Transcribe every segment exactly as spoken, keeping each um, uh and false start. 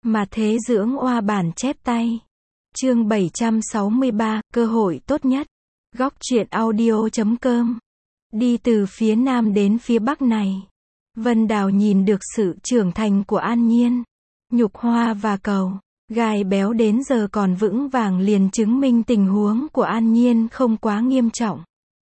Mà thế dưỡng oa bản chép tay. Chương bảy trăm sáu mươi ba, cơ hội tốt nhất. Góc truyện audio chấm com. Đi từ phía nam đến phía bắc này, Vân Đào nhìn được sự trưởng thành của An Nhiên. Nhục hoa và cầu, gai béo đến giờ còn vững vàng liền chứng minh tình huống của An Nhiên không quá nghiêm trọng.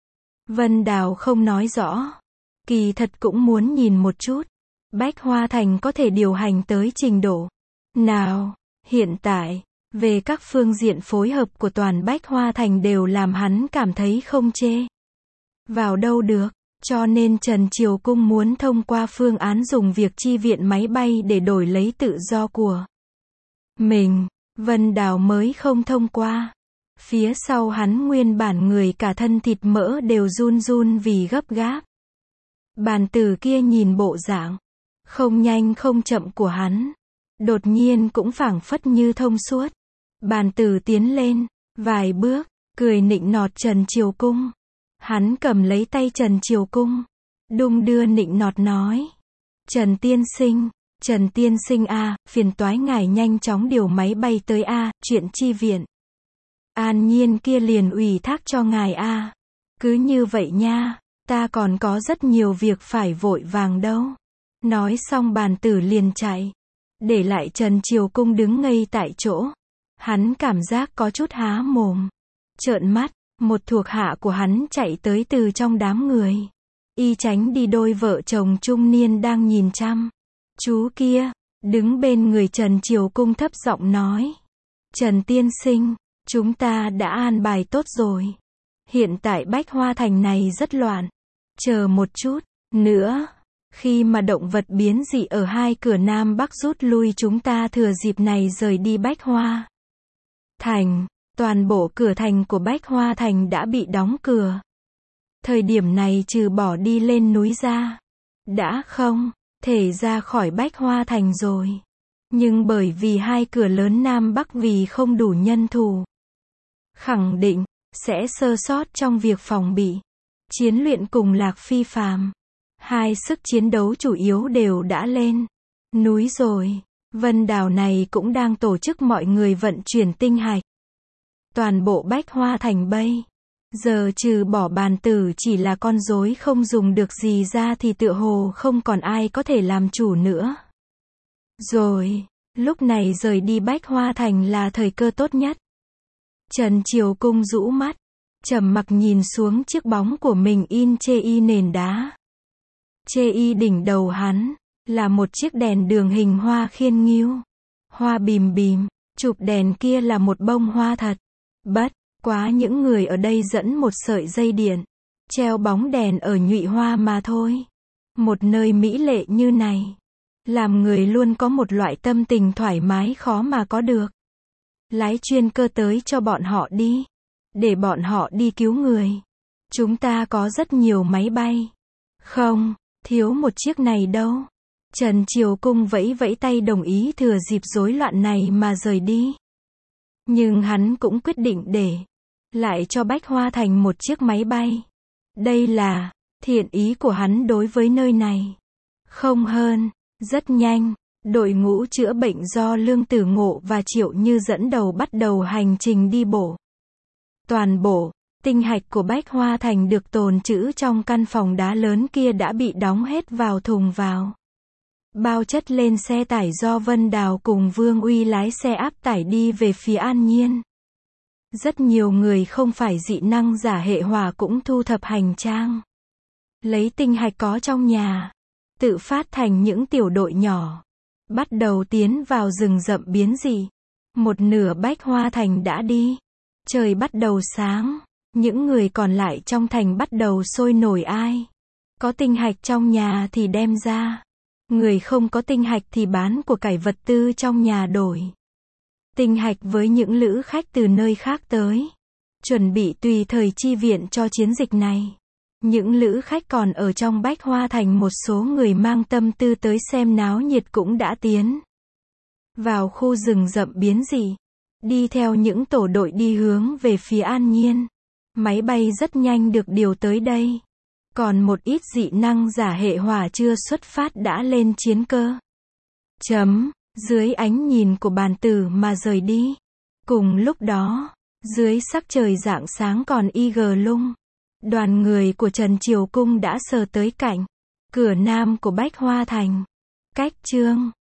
Vân Đào không nói rõ. Kỳ thật cũng muốn nhìn một chút. Bách Hoa Thành có thể điều hành tới trình độ nào. Hiện tại, về các phương diện phối hợp của toàn Bách Hoa Thành đều làm hắn cảm thấy không chê vào đâu được. Cho nên Trần Triều Cung muốn thông qua phương án dùng việc chi viện máy bay để đổi lấy tự do của mình. Vân Đào mới không thông qua. Phía sau hắn nguyên bản người cả thân thịt mỡ đều run run vì gấp gáp. Bàn tử kia nhìn bộ dạng không nhanh không chậm của hắn, đột nhiên cũng phảng phất như thông suốt. Bàn tử tiến lên vài bước, cười nịnh nọt Trần Triều Cung. Hắn cầm lấy tay Trần Triều Cung, đung đưa nịnh nọt nói: Trần tiên sinh, Trần tiên sinh a, phiền toái ngài nhanh chóng điều máy bay tới a, chuyện chi viện An Nhiên kia liền ủy thác cho ngài a. Cứ như vậy nha, ta còn có rất nhiều việc phải vội vàng đâu. Nói xong bàn tử liền chạy, để lại Trần Triều Cung đứng ngây tại chỗ. Hắn cảm giác có chút há mồm, trợn mắt. Một thuộc hạ của hắn chạy tới từ trong đám người, y tránh đi đôi vợ chồng trung niên đang nhìn chăm chú kia, đứng bên người Trần Triều Cung thấp giọng nói: Trần tiên sinh, chúng ta đã an bài tốt rồi. Hiện tại Bách Hoa Thành này rất loạn. Chờ một chút nữa, khi mà động vật biến dị ở hai cửa Nam Bắc rút lui, chúng ta thừa dịp này rời đi Bách Hoa Thành. Toàn bộ cửa thành của Bách Hoa Thành đã bị đóng cửa. Thời điểm này trừ bỏ đi lên núi ra, đã không thể ra khỏi Bách Hoa Thành rồi. Nhưng bởi vì hai cửa lớn Nam Bắc vì không đủ nhân thủ, khẳng định sẽ sơ sót trong việc phòng bị, chiến luyện cùng Lạc Phi Phàm. Hai sức chiến đấu chủ yếu đều đã lên núi rồi. Vân Đào này cũng đang tổ chức mọi người vận chuyển tinh hạch. Toàn bộ Bách Hoa Thành bây giờ trừ bỏ bàn tử chỉ là con rối không dùng được gì ra thì tựa hồ không còn ai có thể làm chủ nữa rồi. Lúc này rời đi Bách Hoa Thành là thời cơ tốt nhất. Trần Triều Cung rũ mắt, trầm mặc nhìn xuống chiếc bóng của mình in chê y nền đá. Chê y đỉnh đầu hắn là một chiếc đèn đường hình hoa khiên nghiêu, hoa bìm bìm. Chụp đèn kia là một bông hoa thật. Bất quá những người ở đây dẫn một sợi dây điện, treo bóng đèn ở nhụy hoa mà thôi. Một nơi mỹ lệ như này, làm người luôn có một loại tâm tình thoải mái khó mà có được. Lái chuyên cơ tới cho bọn họ đi, để bọn họ đi cứu người. Chúng ta có rất nhiều máy bay, không thiếu một chiếc này đâu. Trần Triều Cung vẫy vẫy tay đồng ý thừa dịp rối loạn này mà rời đi. Nhưng hắn cũng quyết định để lại cho Bách Hoa Thành một chiếc máy bay. Đây là thiện ý của hắn đối với nơi này. Không hơn. Rất nhanh, đội ngũ chữa bệnh do Lương Tử Ngộ và Triệu Như dẫn đầu bắt đầu hành trình đi bộ. Toàn bộ tinh hạch của Bách Hoa Thành được tồn trữ trong căn phòng đá lớn kia đã bị đóng hết vào thùng vào bao, chất lên xe tải do Vân Đào cùng Vương Uy lái xe áp tải đi về phía An Nhiên. Rất nhiều người không phải dị năng giả hệ hỏa cũng thu thập hành trang, lấy tinh hạch có trong nhà, tự phát thành những tiểu đội nhỏ, bắt đầu tiến vào rừng rậm biến dị. Một nửa Bách Hoa Thành đã đi. Trời bắt đầu sáng, những người còn lại trong thành bắt đầu sôi nổi, ai có tinh hạch trong nhà thì đem ra. Người không có tinh hạch thì bán của cải vật tư trong nhà đổi tinh hạch với những lữ khách từ nơi khác tới, chuẩn bị tùy thời chi viện cho chiến dịch này. Những lữ khách còn ở trong Bách Hoa Thành, một số người mang tâm tư tới xem náo nhiệt cũng đã tiến vào khu rừng rậm biến dị, đi theo những tổ đội đi hướng về phía An Nhiên. Máy bay rất nhanh được điều tới đây. Còn một ít dị năng giả hệ hỏa chưa xuất phát đã lên chiến cơ. Chấm. dưới ánh nhìn của bàn tử mà rời đi. Cùng lúc đó, dưới sắc trời rạng sáng còn y gờ lung, đoàn người của Trần Triều Cung đã sờ tới cạnh cửa nam của Bách Hoa Thành. Cách chương